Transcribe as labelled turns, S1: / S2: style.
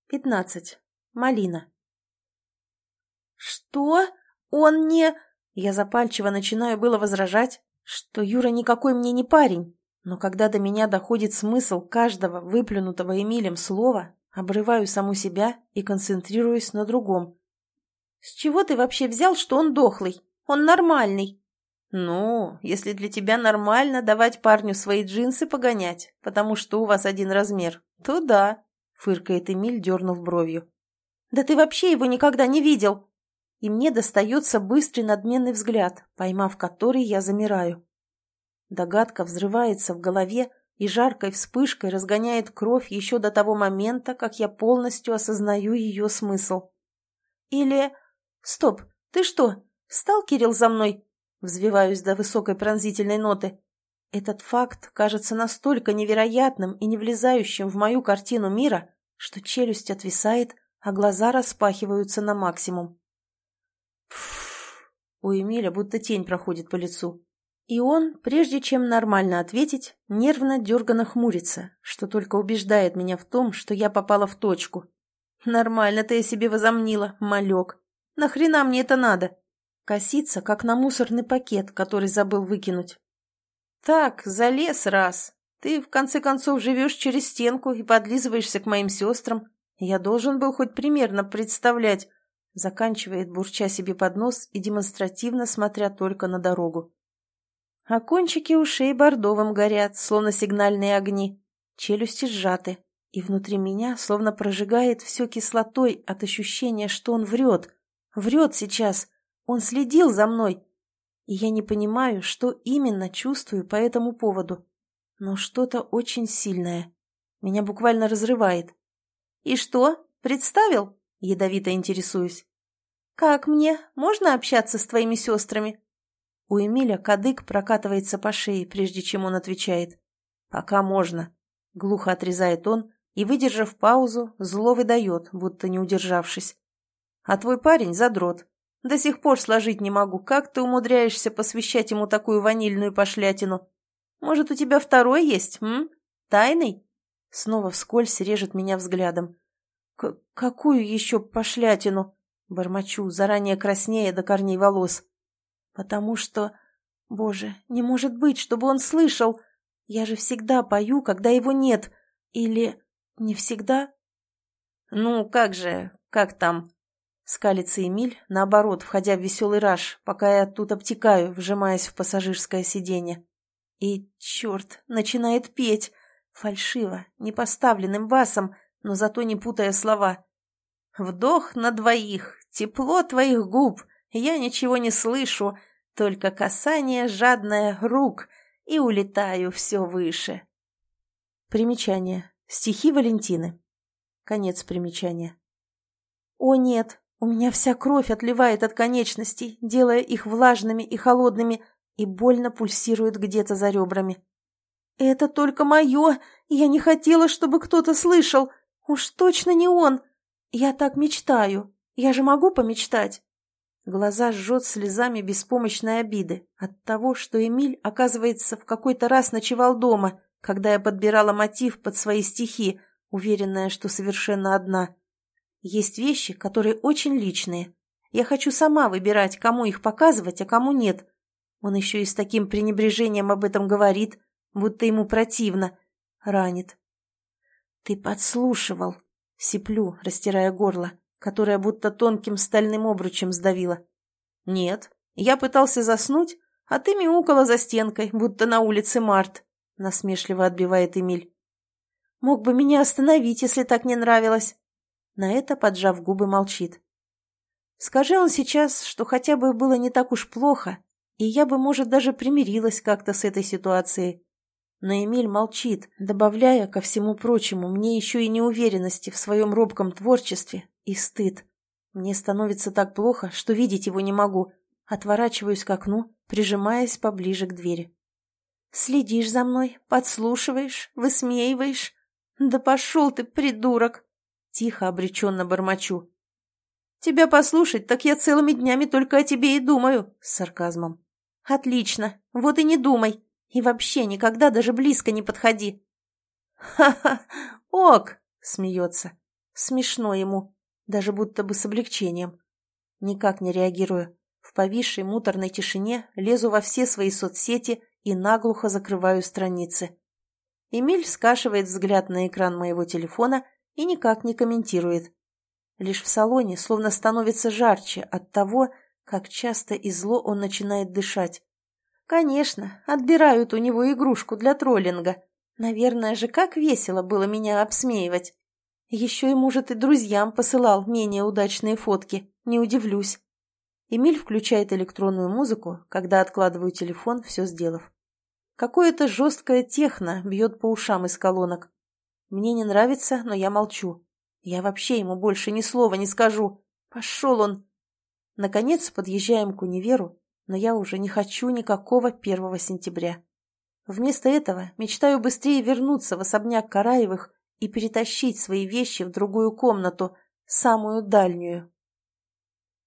S1: 15. Малина. «Что? Он не...» Я запальчиво начинаю было возражать, что Юра никакой мне не парень, но когда до меня доходит смысл каждого выплюнутого Эмилем слова, обрываю саму себя и концентрируюсь на другом. «С чего ты вообще взял, что он дохлый? Он нормальный!» «Ну, если для тебя нормально давать парню свои джинсы погонять, потому что у вас один размер, то да», — фыркает Эмиль, дернув бровью. «Да ты вообще его никогда не видел!» И мне достается быстрый надменный взгляд, поймав который, я замираю. Догадка взрывается в голове и жаркой вспышкой разгоняет кровь еще до того момента, как я полностью осознаю ее смысл. Или... Стоп, ты что, сталкерил за мной? Взвиваюсь до высокой пронзительной ноты. Этот факт кажется настолько невероятным и не влезающим в мою картину мира, что челюсть отвисает, а глаза распахиваются на максимум. Пфф, у Эмиля будто тень проходит по лицу. И он, прежде чем нормально ответить, нервно-дерганно хмурится, что только убеждает меня в том, что я попала в точку. Нормально ты себе возомнила, малек. Нахрена мне это надо? Косится, как на мусорный пакет, который забыл выкинуть. Так, залез раз. Ты, в конце концов, живешь через стенку и подлизываешься к моим сестрам. Я должен был хоть примерно представлять... Заканчивает, бурча себе под нос и демонстративно смотря только на дорогу. А кончики ушей бордовым горят, словно сигнальные огни. Челюсти сжаты, и внутри меня словно прожигает все кислотой от ощущения, что он врет. Врет сейчас. Он следил за мной. И я не понимаю, что именно чувствую по этому поводу. Но что-то очень сильное. Меня буквально разрывает. «И что, представил?» Ядовито интересуюсь. «Как мне? Можно общаться с твоими сестрами?» У Эмиля кадык прокатывается по шее, прежде чем он отвечает. «Пока можно», — глухо отрезает он и, выдержав паузу, зло выдает, будто не удержавшись. «А твой парень задрот. До сих пор сложить не могу, как ты умудряешься посвящать ему такую ванильную пошлятину? Может, у тебя второй есть, Тайный?» Снова вскользь режет меня взглядом. «Какую еще пошлятину?» — бормочу, заранее краснея до корней волос. «Потому что... Боже, не может быть, чтобы он слышал! Я же всегда пою, когда его нет. Или... не всегда?» «Ну, как же... как там?» — скалится Эмиль, наоборот, входя в веселый раж, пока я тут обтекаю, вжимаясь в пассажирское сиденье. И, черт, начинает петь. Фальшиво, непоставленным басом, но зато не путая слова. «Вдох на двоих, тепло твоих губ, я ничего не слышу, только касание жадное рук, и улетаю все выше». Примечание. Стихи Валентины. Конец примечания. О нет, у меня вся кровь отливает от конечностей, делая их влажными и холодными, и больно пульсирует где-то за ребрами. «Это только мое, я не хотела, чтобы кто-то слышал. Уж точно не он. Я так мечтаю. Я же могу помечтать». Глаза жжет слезами беспомощной обиды от того, что Эмиль, оказывается, в какой-то раз ночевал дома, когда я подбирала мотив под свои стихи, уверенная, что совершенно одна. Есть вещи, которые очень личные. Я хочу сама выбирать, кому их показывать, а кому нет. Он еще и с таким пренебрежением об этом говорит, будто ему противно. Ранит. «Ты подслушивал», — сиплю, растирая горло, которое будто тонким стальным обручем сдавило. «Нет, я пытался заснуть, а ты мяукала за стенкой, будто на улице Март», — насмешливо отбивает Эмиль. «Мог бы меня остановить, если так не нравилось». На это, поджав губы, молчит. Скажи он сейчас, что хотя бы было не так уж плохо, и я бы, может, даже примирилась как-то с этой ситуацией. Но Эмиль молчит, добавляя ко всему прочему мне еще и неуверенности в своем робком творчестве и стыд. Мне становится так плохо, что видеть его не могу. Отворачиваюсь к окну, прижимаясь поближе к двери. «Следишь за мной, подслушиваешь, высмеиваешь? Да пошел ты, придурок!» Тихо, обреченно бормочу. «Тебя послушать, так я целыми днями только о тебе и думаю», — с сарказмом. «Отлично, вот и не думай. И вообще никогда даже близко не подходи». «Ха-ха, ок!» — смеется. Смешно ему, даже будто бы с облегчением. Никак не реагирую. В повисшей муторной тишине лезу во все свои соцсети и наглухо закрываю страницы. Эмиль скашивает взгляд на экран моего телефона и никак не комментирует. Лишь в салоне словно становится жарче от того, как часто и зло он начинает дышать. Конечно, отбирают у него игрушку для троллинга. Наверное же, как весело было меня обсмеивать. Еще и, может, и друзьям посылал менее удачные фотки, не удивлюсь. Эмиль включает электронную музыку, когда откладываю телефон, все сделав. Какое-то жесткое техно бьет по ушам из колонок. Мне не нравится, но я молчу. Я вообще ему больше ни слова не скажу. Пошел он. Наконец подъезжаем к универу, но я уже не хочу никакого 1 сентября. Вместо этого мечтаю быстрее вернуться в особняк Караевых и перетащить свои вещи в другую комнату, самую дальнюю.